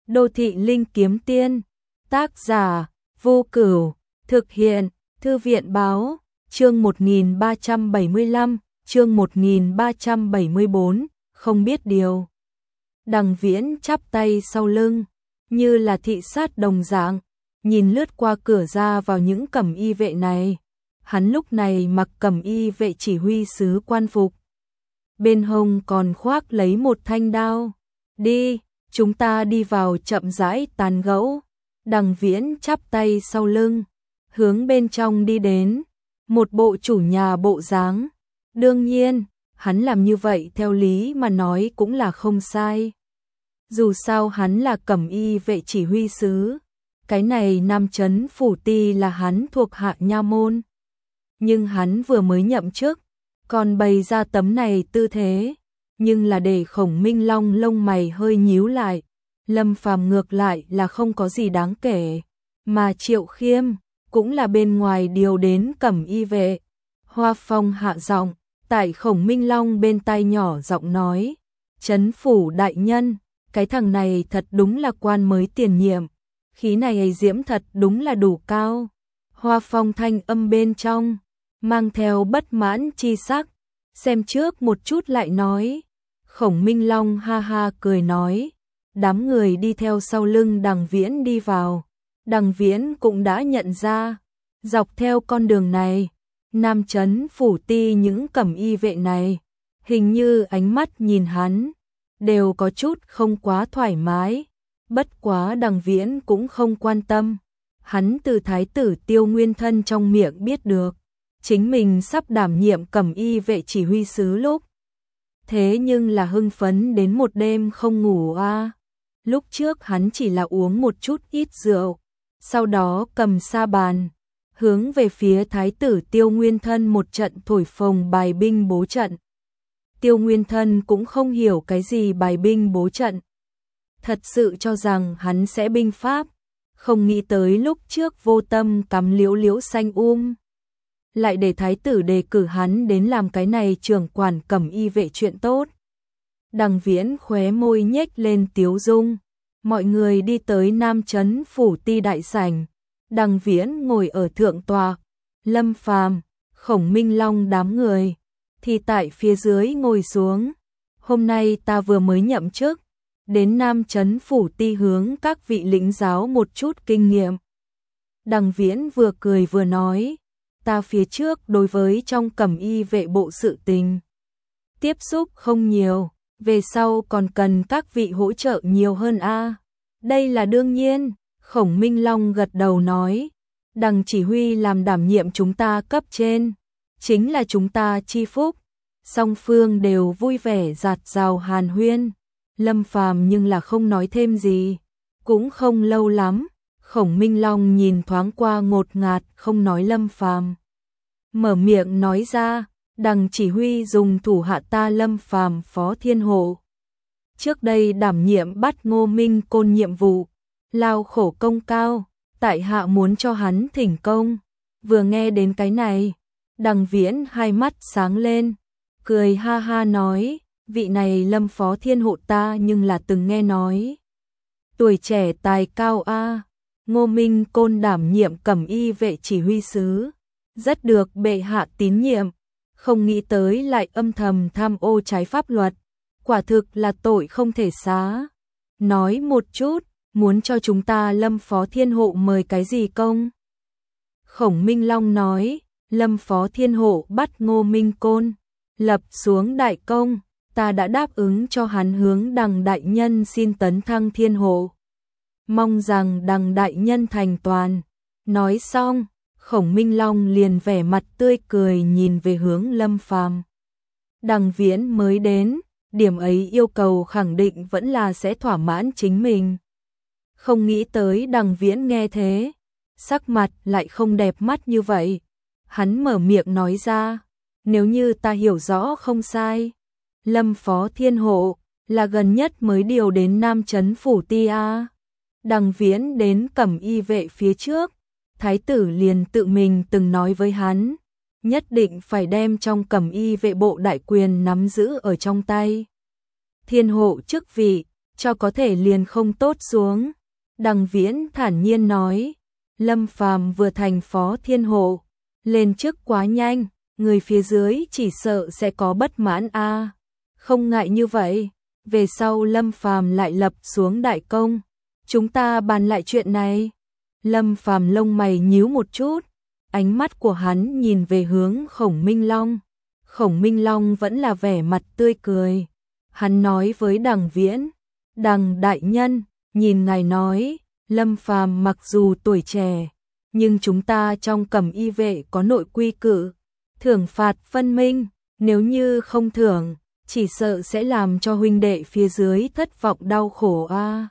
Đô thị linh kiếm tiên, tác giả, Vô Cửu, thực hiện, Thư viện báo, chương 1375, chương 1374, không biết điều. Đằng Viễn chắp tay sau lưng, như là thị sát đồng dạng, nhìn lướt qua cửa ra vào những cẩm y vệ này. Hắn lúc này mặc cẩm y vệ chỉ huy sứ quan phục. Bên hông còn khoác lấy một thanh đao. Đi, chúng ta đi vào chậm rãi tán gẫu. Đằng Viễn chắp tay sau lưng, hướng bên trong đi đến, một bộ chủ nhà bộ dáng. Đương nhiên, hắn làm như vậy theo lý mà nói cũng là không sai. Dù sao hắn là cẩm y vệ chỉ huy sứ, cái này Nam Chấn Phủ Ti là hắn thuộc hạ nha môn. Nhưng hắn vừa mới nhậm chức, còn bày ra tấm này tư thế, nhưng là để Khổng Minh Long lông mày hơi nhíu lại. Lâm Phàm ngược lại là không có gì đáng kể, mà Triệu Khiêm cũng là bên ngoài điều đến cẩm y vệ. Hoa Phong hạ giọng, tại Khổng Minh Long bên tai nhỏ giọng nói, Chấn phủ đại nhân, cái thằng này thật đúng là quan mới tiền nhiệm, khí này ấy diễm thật đúng là đủ cao. Hoa Phong thanh âm bên trong mang theo bất mãn chi sắc, xem trước một chút lại nói. Khổng Minh Long ha ha cười nói, đám người đi theo sau lưng Đằng Viễn đi vào. Đằng Viễn cũng đã nhận ra, dọc theo con đường này, Nam Chấn Phủ Ti những cẩm y vệ này, hình như ánh mắt nhìn hắn, đều có chút không quá thoải mái. Bất quá Đằng Viễn cũng không quan tâm, hắn từ thái tử Tiêu Nguyên Thân trong miệng biết được, chính mình sắp đảm nhiệm cẩm y vệ chỉ huy sứ lúc. Thế nhưng là hưng phấn đến một đêm không ngủ a. Lúc trước hắn chỉ là uống một chút ít rượu, sau đó cầm sa bàn, hướng về phía thái tử Tiêu Nguyên Thân một trận thổi phồng bài binh bố trận. Tiêu Nguyên Thân cũng không hiểu cái gì bài binh bố trận, thật sự cho rằng hắn sẽ binh pháp, không nghĩ tới lúc trước vô tâm cắm liễu liễu xanh lại để thái tử đề cử hắn đến làm cái này trưởng quản cẩm y vệ chuyện tốt. Đằng Viễn khóe môi nhếch lên tiếu dung. Mọi người đi tới Nam Chấn Phủ Ti đại sảnh. Đằng Viễn ngồi ở thượng tọa, Lâm Phàm, Khổng Minh Long đám người thì tại phía dưới ngồi xuống. Hôm nay ta vừa mới nhậm chức, đến Nam Chấn Phủ Ti hướng các vị lĩnh giáo một chút kinh nghiệm. Đằng Viễn vừa cười vừa nói, ta phía trước đối với trong cẩm y vệ bộ sự tình tiếp xúc không nhiều, về sau còn cần các vị hỗ trợ nhiều hơn a. Đây là đương nhiên, Khổng Minh Long gật đầu nói, Đằng chỉ huy làm đảm nhiệm chúng ta cấp trên, chính là chúng ta chi phúc. Song phương đều vui vẻ rạt rào hàn huyên. Lâm Phàm nhưng là không nói thêm gì. Cũng không lâu lắm, Khổng Minh Long nhìn thoáng qua ngột ngạt không nói Lâm Phàm, mở miệng nói ra, Đằng chỉ huy dùng thủ hạ ta Lâm Phàm phó thiên hộ. Trước đây đảm nhiệm bắt Ngô Minh Côn nhiệm vụ, lao khổ công cao, tại hạ muốn cho hắn thỉnh công. Vừa nghe đến cái này, Đằng Viễn hai mắt sáng lên, cười ha ha nói, vị này Lâm phó thiên hộ ta nhưng là từng nghe nói. Tuổi trẻ tài cao a. Ngô Minh Côn đảm nhiệm cẩm y vệ chỉ huy sứ, rất được bệ hạ tín nhiệm, không nghĩ tới lại âm thầm tham ô trái pháp luật, quả thực là tội không thể xá. Nói một chút, muốn cho chúng ta Lâm phó thiên hộ mời cái gì công? Khổng Minh Long nói, Lâm phó thiên hộ bắt Ngô Minh Côn, lập xuống đại công, ta đã đáp ứng cho hắn hướng Đằng đại nhân xin tấn thăng thiên hộ. Mong rằng Đằng đại nhân thành toàn. Nói xong, Khổng Minh Long liền vẻ mặt tươi cười nhìn về hướng Lâm Phàm. Đằng Viễn mới đến, điểm ấy yêu cầu khẳng định vẫn là sẽ thỏa mãn chính mình. Không nghĩ tới Đằng Viễn nghe thế, sắc mặt lại không đẹp mắt như vậy. Hắn mở miệng nói ra, nếu như ta hiểu rõ không sai, Lâm phó thiên hộ là gần nhất mới điều đến Nam Chấn Phủ Ti a. Đằng Viễn đến cẩm y vệ phía trước, thái tử liền tự mình từng nói với hắn, nhất định phải đem trong cẩm y vệ bộ đại quyền nắm giữ ở trong tay. Thiên hộ chức vị, cho có thể liền không tốt xuống. Đằng Viễn thản nhiên nói, Lâm Phàm vừa thành phó thiên hộ, lên chức quá nhanh, người phía dưới chỉ sợ sẽ có bất mãn a. Không ngại như vậy, về sau Lâm Phàm lại lập xuống đại công, chúng ta bàn lại chuyện này. Lâm Phàm lông mày nhíu một chút, ánh mắt của hắn nhìn về hướng Khổng Minh Long. Khổng Minh Long vẫn là vẻ mặt tươi cười. Hắn nói với Đằng Viễn, Đằng đại nhân, nhìn ngài nói, Lâm Phàm mặc dù tuổi trẻ, nhưng chúng ta trong Cẩm Y vệ có nội quy cự, thưởng phạt phân minh, nếu như không thưởng, chỉ sợ sẽ làm cho huynh đệ phía dưới thất vọng đau khổ a.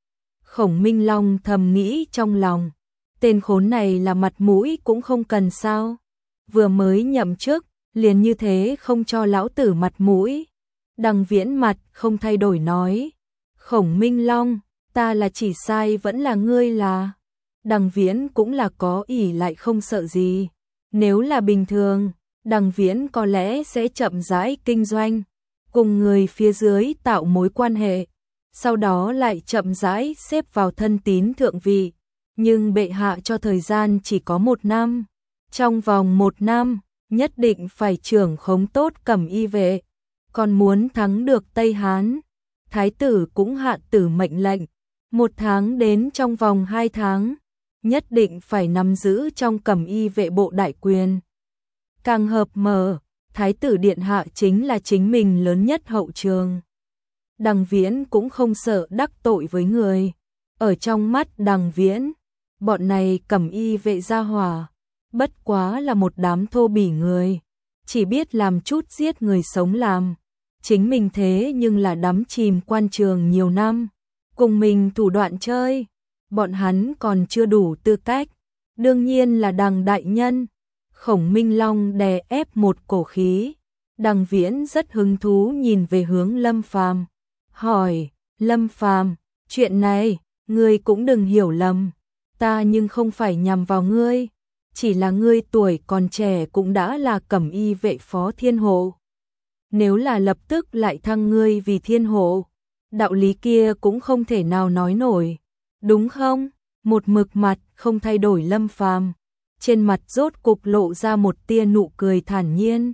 Khổng Minh Long thầm nghĩ trong lòng, tên khốn này là mặt mũi cũng không cần sao, vừa mới nhậm chức, liền như thế không cho lão tử mặt mũi. Đằng Viễn mặt không thay đổi nói, Khổng Minh Long, ta là chỉ sai vẫn là ngươi là. Đằng Viễn cũng là có ỷ lại không sợ gì. Nếu là bình thường, Đằng Viễn có lẽ sẽ chậm rãi kinh doanh, cùng người phía dưới tạo mối quan hệ, sau đó lại chậm rãi xếp vào thân tín thượng vị. Nhưng bệ hạ cho thời gian chỉ có 1 năm. Trong vòng 1 năm, nhất định phải trưởng khống tốt Cẩm Y vệ. Còn muốn thắng được Tây Hán, Thái tử cũng hạ tử mệnh lệnh, 1 tháng đến trong vòng 2 tháng, nhất định phải nắm giữ trong Cẩm Y vệ bộ đại quyền. Càng hợp mở, Thái tử điện hạ chính là chính mình lớn nhất hậu trường. Đằng Viễn cũng không sợ đắc tội với người. Ở trong mắt Đằng Viễn, bọn này Cẩm Y vệ gia hỏa, bất quá là một đám thô bỉ người, chỉ biết làm chút giết người sống làm. Chính mình thế nhưng là đắm chìm quan trường nhiều năm, cùng mình thủ đoạn chơi, bọn hắn còn chưa đủ tư cách. Đương nhiên là Đằng đại nhân. Khổng Minh Long đè ép một cổ khí. Đằng Viễn rất hứng thú nhìn về hướng Lâm Phàm, hỏi, Lâm Phàm, chuyện này, ngươi cũng đừng hiểu lầm, ta nhưng không phải nhằm vào ngươi, chỉ là ngươi tuổi còn trẻ cũng đã là Cẩm Y vệ phó thiên hộ. Nếu là lập tức lại thăng ngươi vì thiên hộ, đạo lý kia cũng không thể nào nói nổi, đúng không? Một mực mặt không thay đổi Lâm Phàm, trên mặt rốt cục lộ ra một tia nụ cười thản nhiên.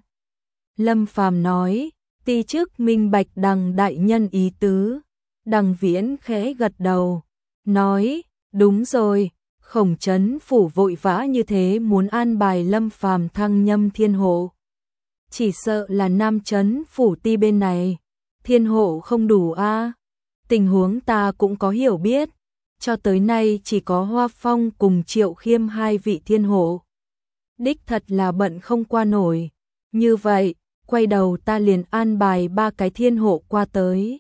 Lâm Phàm nói, ti chức minh bạch Đằng đại nhân ý tứ. Đằng Viễn khẽ gật đầu, nói, đúng rồi, Khổng Trấn phủ vội vã như thế muốn an bài Lâm Phàm thăng nhâm thiên hộ. Chỉ sợ là Nam Trấn phủ ti bên này, thiên hộ không đủ a. Tình huống ta cũng có hiểu biết, cho tới nay chỉ có Hoa Phong cùng Triệu Khiêm 2 vị thiên hộ. Đích thật là bận không qua nổi, như vậy, quay đầu ta liền an bài 3 cái thiên hộ qua tới.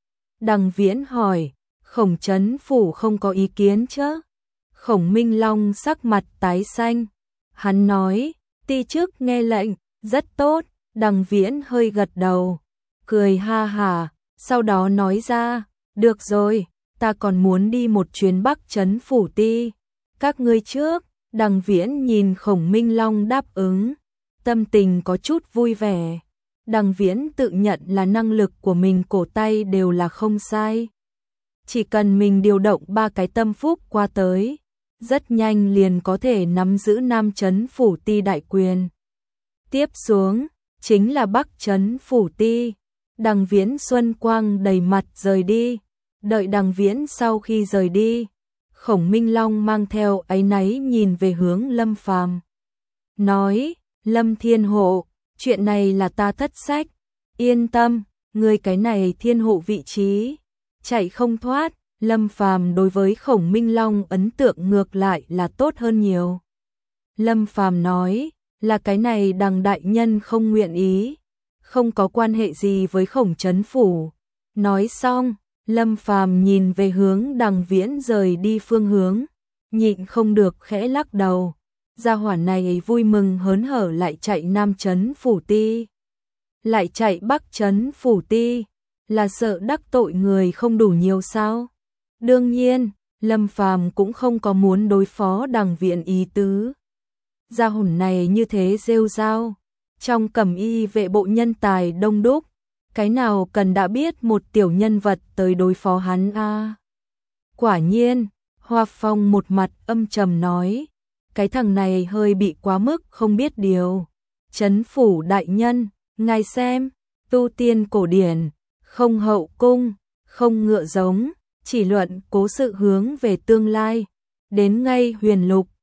Đằng Viễn hỏi, Khổng Trấn phủ không có ý kiến chứ? Khổng Minh Long sắc mặt tái xanh, hắn nói, ti chức nghe lệnh, rất tốt. Đằng Viễn hơi gật đầu, cười ha hả, sau đó nói ra, được rồi, ta còn muốn đi một chuyến Bắc Trấn phủ ti, các ngươi trước. Đằng Viễn nhìn Khổng Minh Long đáp ứng, tâm tình có chút vui vẻ. Đằng Viễn tự nhận là năng lực của mình cổ tay đều là không sai. Chỉ cần mình điều động 3 cái tâm phúc qua tới, rất nhanh liền có thể nắm giữ Nam Trấn phủ ti đại quyền. Tiếp xuống, chính là Bắc Trấn phủ ti. Đằng Viễn xuân quang đầy mặt rời đi. Đợi Đằng Viễn sau khi rời đi, Khổng Minh Long mang theo áy náy nhìn về hướng Lâm Phàm, nói, Lâm thiên hộ, chuyện này là ta thất sách, yên tâm, ngươi cái này thiên hộ vị trí, chạy không thoát. Lâm Phàm đối với Khổng Minh Long ấn tượng ngược lại là tốt hơn nhiều. Lâm Phàm nói, là cái này Đằng đại nhân không nguyện ý, không có quan hệ gì với Khổng Trấn phủ. Nói xong, Lâm Phàm nhìn về hướng Đằng Viễn rời đi phương hướng, nhịn không được khẽ lắc đầu. Gia hỏa này vui mừng hớn hở lại chạy Nam Trấn phủ ti, lại chạy Bắc Trấn phủ ti, là sợ đắc tội người không đủ nhiều sao? Đương nhiên, Lâm Phàm cũng không có muốn đối phó Đằng Viễn ý tứ. Gia hồn này như thế rêu rao, trong Cẩm Y vệ bộ nhân tài đông đúc, cái nào cần đã biết một tiểu nhân vật tới đối phó hắn a. Quả nhiên, Hoa Phong một mặt âm trầm nói, cái thằng này hơi bị quá mức không biết điều. Trấn phủ đại nhân, ngài xem, tu tiên cổ điển, không hậu cung, không ngựa giống, chỉ luận cố sự hướng về tương lai, đến ngay huyền lục,